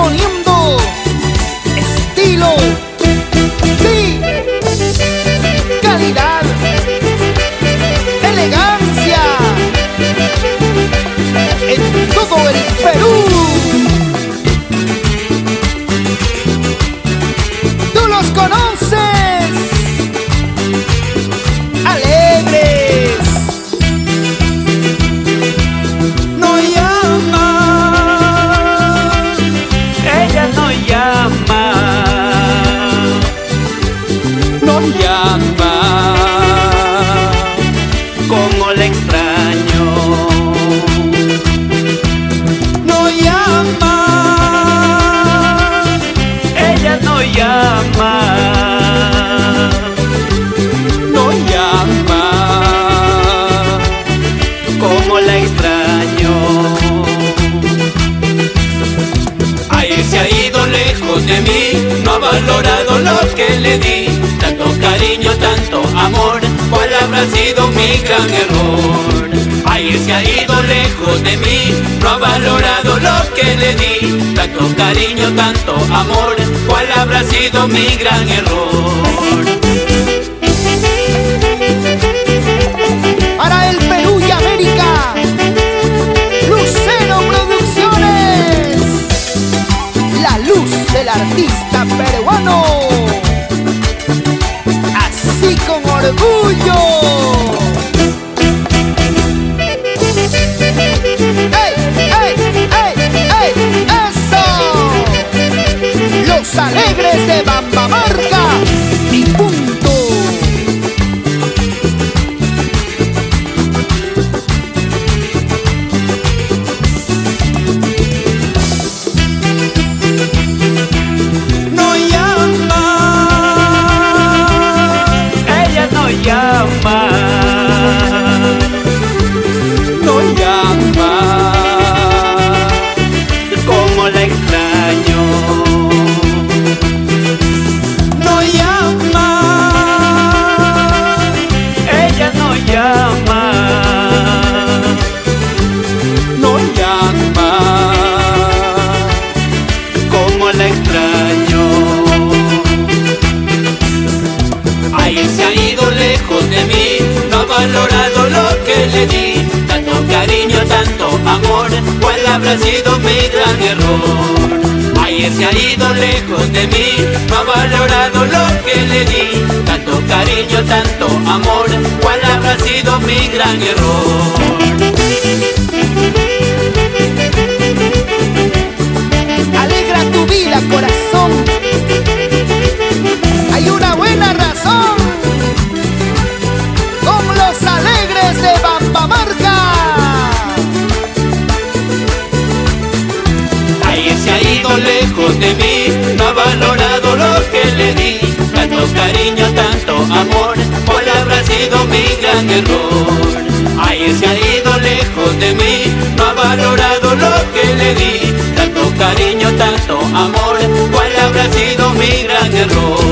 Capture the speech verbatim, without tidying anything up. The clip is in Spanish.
imponiendo estilo, sí, calidad, elegancia en todo el Perú. Tú los conoces, alegres. No llama, ella no llama, no llama, como la extraño. No llama, ella no llama, no llama, como la extraño. Ayer se ha ido lejos de mí, no ha valorado lo que le di. Tanto cariño, tanto amor, ¿cuál habrá sido mi gran error? Ayer se ha ido lejos de mí, no ha valorado lo que le di. Tanto cariño, tanto amor, ¿cuál habrá sido mi gran error? Para el Perú y América, Lucero Producciones, la luz del artista peruano, así con orgullo. ¡Ey, ey, ey, ey! ¡Eso! Los alegres de Bambamarca y punto. No llama, ella no llama, no llama, como la extraño. No llama, ella no llama, no llama, como la extraño. Ayer se ha ido lejos de mí, no ha valorado lo que le di. Tanto cariño, tanto amor, ¿cuál habrá sido mi gran error? Ayer se ha ido lejos de mí, no ha valorado lo que le di. Tanto cariño, tanto amor, ¿cuál habrá sido mi gran error? Alegra tu vida, corazón. Hay una buena razón. Con los alegres de Bambamarca. Ayer se ha ido lejos de mí, no ha valorado lo que le di. Tanto cariño, tanto amor, ¿cuál habrá sido mi gran error? Ayer se ha ido lejos de mí, no ha valorado lo que le di. Tanto cariño, tanto amor, ¿cuál habrá sido mi gran error?